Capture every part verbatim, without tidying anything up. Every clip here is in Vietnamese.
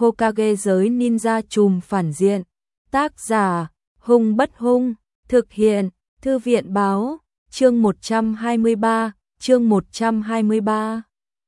Hokage giới ninja trùm phản diện. Tác giả, Hung Bất Hung, thực hiện, Thư viện báo, chương một trăm hai mươi ba, chương một trăm hai mươi ba.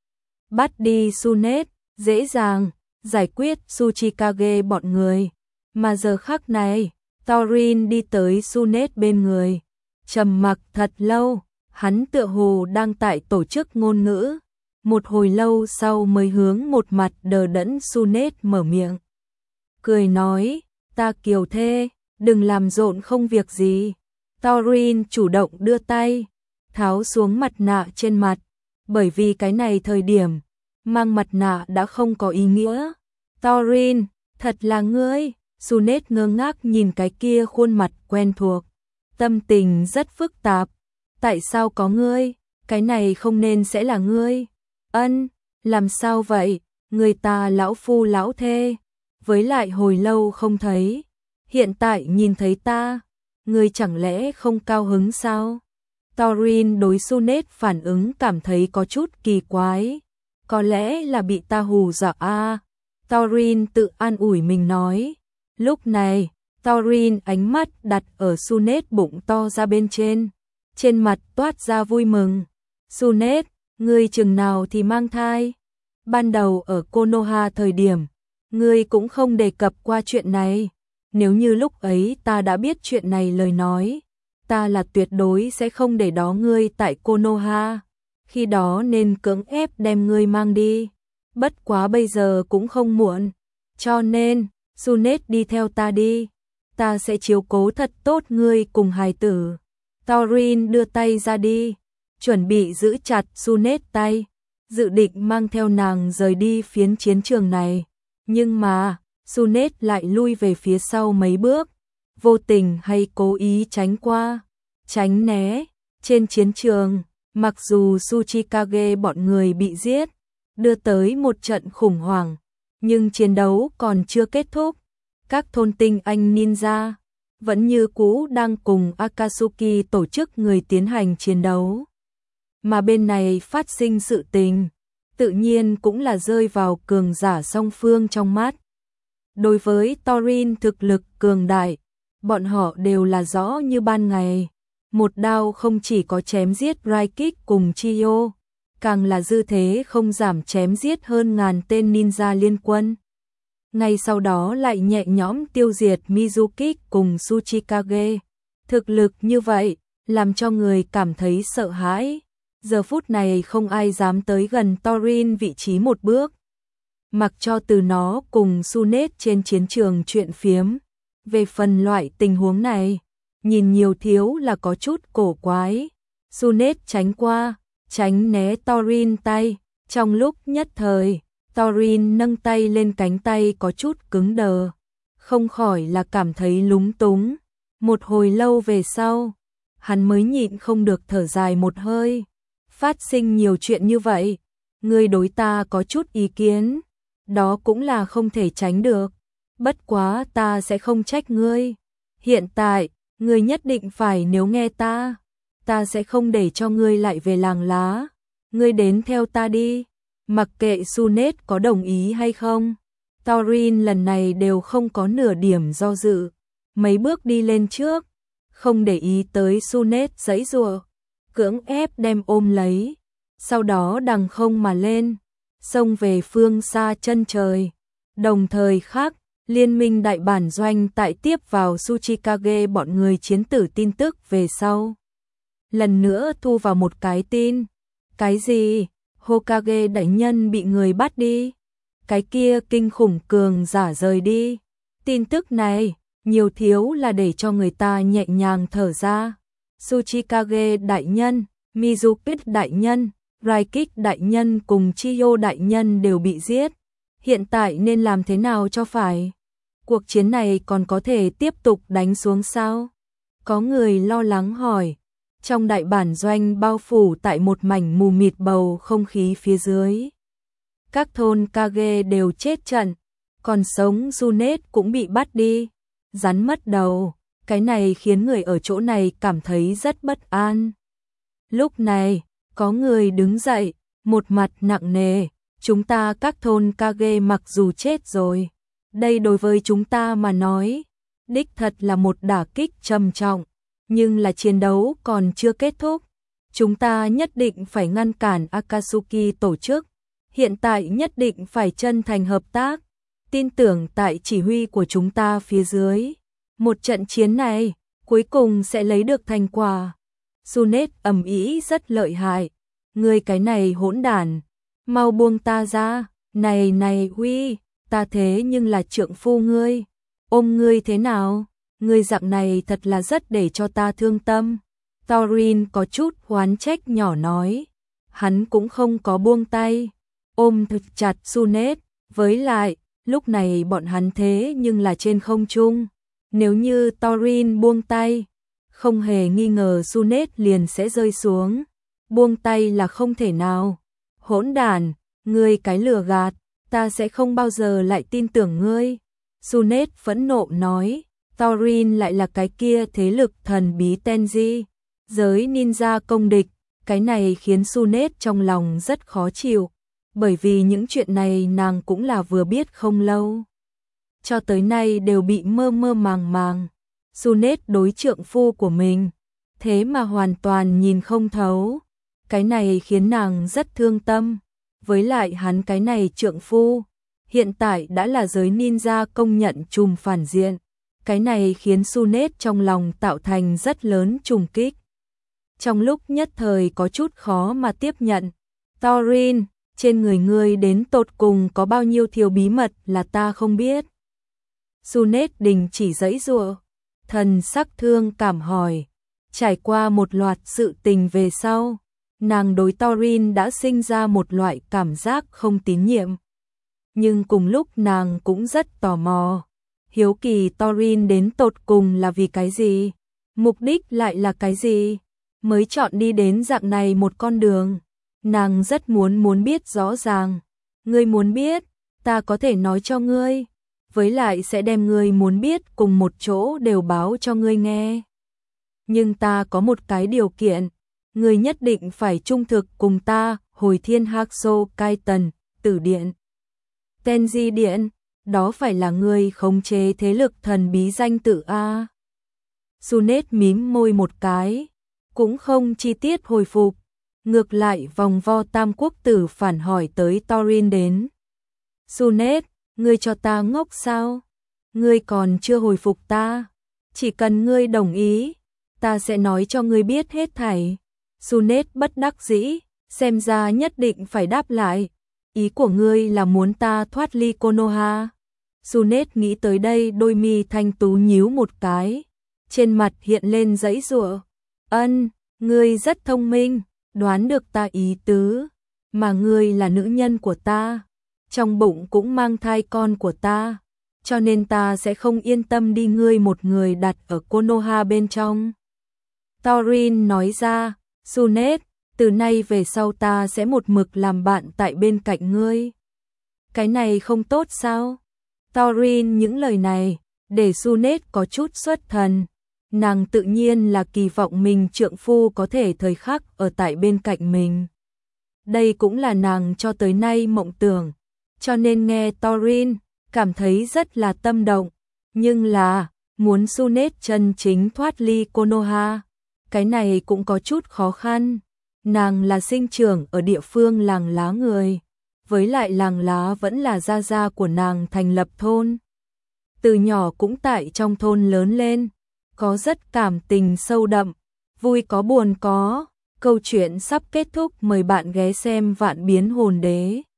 Bắt đi Tsunade, dễ dàng, giải quyết Tsuchikage bọn người. Mà giờ khắc này, Thorin đi tới Tsunade bên người. Trầm mặc thật lâu, hắn tựa hồ đang tại tổ chức ngôn ngữ. Một hồi lâu sau mới hướng một mặt đờ đẫn Tsunade mở miệng. Cười nói, ta kiều thê, đừng làm rộn không việc gì. Thorin chủ động đưa tay, tháo xuống mặt nạ trên mặt, bởi vì cái này thời điểm, mang mặt nạ đã không có ý nghĩa. Thorin, thật là ngươi, Tsunade ngơ ngác nhìn cái kia khuôn mặt quen thuộc, tâm tình rất phức tạp. Tại sao có ngươi, cái này không nên sẽ là ngươi. Ân, làm sao vậy, người ta lão phu lão thê, với lại hồi lâu không thấy, hiện tại nhìn thấy ta, ngươi chẳng lẽ không cao hứng sao? Thorin đối Tsunade phản ứng cảm thấy có chút kỳ quái, có lẽ là bị ta hù dọa a. À. Thorin tự an ủi mình nói. Lúc này, Thorin ánh mắt đặt ở Tsunade bụng to ra bên trên, trên mặt toát ra vui mừng. Tsunade, ngươi chừng nào thì mang thai? Ban đầu ở Konoha thời điểm, ngươi cũng không đề cập qua chuyện này. Nếu như lúc ấy ta đã biết chuyện này lời nói, ta là tuyệt đối sẽ không để đó ngươi tại Konoha. Khi đó nên cưỡng ép đem ngươi mang đi. Bất quá bây giờ cũng không muộn. Cho nên, Tsunade đi theo ta đi. Ta sẽ chiếu cố thật tốt ngươi cùng hài tử. Thorin đưa tay ra đi, chuẩn bị giữ chặt Tsunade tay, dự định mang theo nàng rời đi phiến chiến trường này. Nhưng mà, Tsunade lại lui về phía sau mấy bước, vô tình hay cố ý tránh qua, tránh né. Trên chiến trường, mặc dù Tsuchikage bọn người bị giết, đưa tới một trận khủng hoảng, nhưng chiến đấu còn chưa kết thúc. Các thôn tinh anh ninja vẫn như cũ đang cùng Akatsuki tổ chức người tiến hành chiến đấu. Mà bên này phát sinh sự tình, tự nhiên cũng là rơi vào cường giả song phương trong mắt. Đối với Thorin thực lực cường đại, bọn họ đều là rõ như ban ngày. Một đao không chỉ có chém giết Raikik cùng Chiyo, càng là dư thế không giảm chém giết hơn ngàn tên ninja liên quân. Ngay sau đó lại nhẹ nhõm tiêu diệt Mizuki cùng Tsuchikage. Thực lực như vậy, làm cho người cảm thấy sợ hãi. Giờ phút này không ai dám tới gần Thorin vị trí một bước. Mặc cho từ nó cùng Tsunade trên chiến trường chuyện phiếm. Về phần loại tình huống này, nhìn nhiều thiếu là có chút cổ quái. Tsunade tránh qua, tránh né Thorin tay. Trong lúc nhất thời, Thorin nâng tay lên cánh tay có chút cứng đờ. Không khỏi là cảm thấy lúng túng. Một hồi lâu về sau, hắn mới nhịn không được thở dài một hơi. Phát sinh nhiều chuyện như vậy, ngươi đối ta có chút ý kiến, đó cũng là không thể tránh được. Bất quá ta sẽ không trách ngươi. Hiện tại, ngươi nhất định phải nếu nghe ta, ta sẽ không để cho ngươi lại về làng lá. Ngươi đến theo ta đi, mặc kệ Tsunade có đồng ý hay không. Thorin lần này đều không có nửa điểm do dự, mấy bước đi lên trước, không để ý tới Tsunade giãy giụa, cưỡng ép đem ôm lấy, sau đó đằng không mà lên, xông về phương xa chân trời. Đồng thời khác, liên minh đại bản doanh tại tiếp vào Tsuchikage bọn người chiến tử tin tức về sau. Lần nữa thu vào một cái tin. Cái gì? Hokage đại nhân bị người bắt đi. Cái kia kinh khủng cường giả rời đi. Tin tức này, nhiều thiếu là để cho người ta nhẹ nhàng thở ra. Tsuchikage đại nhân, Mizuki đại nhân, Raikik đại nhân cùng Chiyo đại nhân đều bị giết. Hiện tại nên làm thế nào cho phải? Cuộc chiến này còn có thể tiếp tục đánh xuống sao? Có người lo lắng hỏi. Trong đại bản doanh bao phủ tại một mảnh mù mịt bầu không khí phía dưới. Các thôn Kage đều chết trận, còn sống Tsunade cũng bị bắt đi. Rắn mất đầu, cái này khiến người ở chỗ này cảm thấy rất bất an. Lúc này, có người đứng dậy, một mặt nặng nề, chúng ta các thôn Kage mặc dù chết rồi, đây đối với chúng ta mà nói, đích thật là một đả kích trầm trọng, nhưng là chiến đấu còn chưa kết thúc. Chúng ta nhất định phải ngăn cản Akatsuki tổ chức, hiện tại nhất định phải chân thành hợp tác, tin tưởng tại chỉ huy của chúng ta phía dưới. Một trận chiến này, cuối cùng sẽ lấy được thành quả. Sunet ầm ĩ rất lợi hại, ngươi cái này hỗn đản, mau buông ta ra, này này Huy, ta thế nhưng là trượng phu ngươi, ôm ngươi thế nào, ngươi dạng này thật là rất để cho ta thương tâm. Thorin có chút oán trách nhỏ nói, hắn cũng không có buông tay, ôm thật chặt Sunet, với lại, lúc này bọn hắn thế nhưng là trên không trung, nếu như Thorin buông tay, không hề nghi ngờ Sunet liền sẽ rơi xuống, buông tay là không thể nào. Hỗn đản, ngươi cái lừa gạt, ta sẽ không bao giờ lại tin tưởng ngươi. Sunet phẫn nộ nói, Thorin lại là cái kia thế lực thần bí Tenji, giới ninja công địch, cái này khiến Sunet trong lòng rất khó chịu, bởi vì những chuyện này nàng cũng là vừa biết không lâu. Cho tới nay đều bị mơ mơ màng màng, Sunet đối trượng phu của mình, thế mà hoàn toàn nhìn không thấu, cái này khiến nàng rất thương tâm, với lại hắn cái này trượng phu, hiện tại đã là giới ninja công nhận trùm phản diện, cái này khiến Sunet trong lòng tạo thành rất lớn trùng kích. Trong lúc nhất thời có chút khó mà tiếp nhận, Thorin, trên người ngươi đến tột cùng có bao nhiêu thiếu bí mật là ta không biết. Sunet đình chỉ giãy giụa, thần sắc thương cảm hỏi, trải qua một loạt sự tình về sau, nàng đối Thorin đã sinh ra một loại cảm giác không tín nhiệm. Nhưng cùng lúc nàng cũng rất tò mò, hiếu kỳ Thorin đến tột cùng là vì cái gì, mục đích lại là cái gì, mới chọn đi đến dạng này một con đường. Nàng rất muốn muốn biết rõ ràng, ngươi muốn biết, ta có thể nói cho ngươi, với lại sẽ đem ngươi muốn biết cùng một chỗ đều báo cho ngươi nghe. Nhưng ta có một cái điều kiện, ngươi nhất định phải trung thực cùng ta, hồi thiên Hakuso Kaiten, tử điện. Tenji điện, đó phải là ngươi khống chế thế lực thần bí danh tự A. Sunet mím môi một cái, cũng không chi tiết hồi phục, ngược lại vòng vo tam quốc tử phản hỏi tới Thorin đến. Sunet, ngươi cho ta ngốc sao? Ngươi còn chưa hồi phục ta, chỉ cần ngươi đồng ý, ta sẽ nói cho ngươi biết hết thảy. Sunet bất đắc dĩ, xem ra nhất định phải đáp lại. Ý của ngươi là muốn ta thoát ly Konoha? Sunet nghĩ tới đây đôi mi thanh tú nhíu một cái, trên mặt hiện lên giãy giụa. Ân, ngươi rất thông minh, đoán được ta ý tứ, mà ngươi là nữ nhân của ta, trong bụng cũng mang thai con của ta, cho nên ta sẽ không yên tâm đi ngươi một người đặt ở Konoha bên trong. Thorin nói ra, Sunet, từ nay về sau ta sẽ một mực làm bạn tại bên cạnh ngươi. Cái này không tốt sao? Thorin những lời này, để Sunet có chút xuất thần. Nàng tự nhiên là kỳ vọng mình trượng phu có thể thời khắc ở tại bên cạnh mình. Đây cũng là nàng cho tới nay mộng tưởng, cho nên nghe Thorin, cảm thấy rất là tâm động. Nhưng là, muốn Sunet chân chính thoát ly Konoha, cái này cũng có chút khó khăn. Nàng là sinh trưởng ở địa phương làng lá người, với lại làng lá vẫn là gia gia của nàng thành lập thôn. Từ nhỏ cũng tại trong thôn lớn lên, có rất cảm tình sâu đậm, vui có buồn có. Câu chuyện sắp kết thúc, mời bạn ghé xem Vạn Biến Hồn Đế.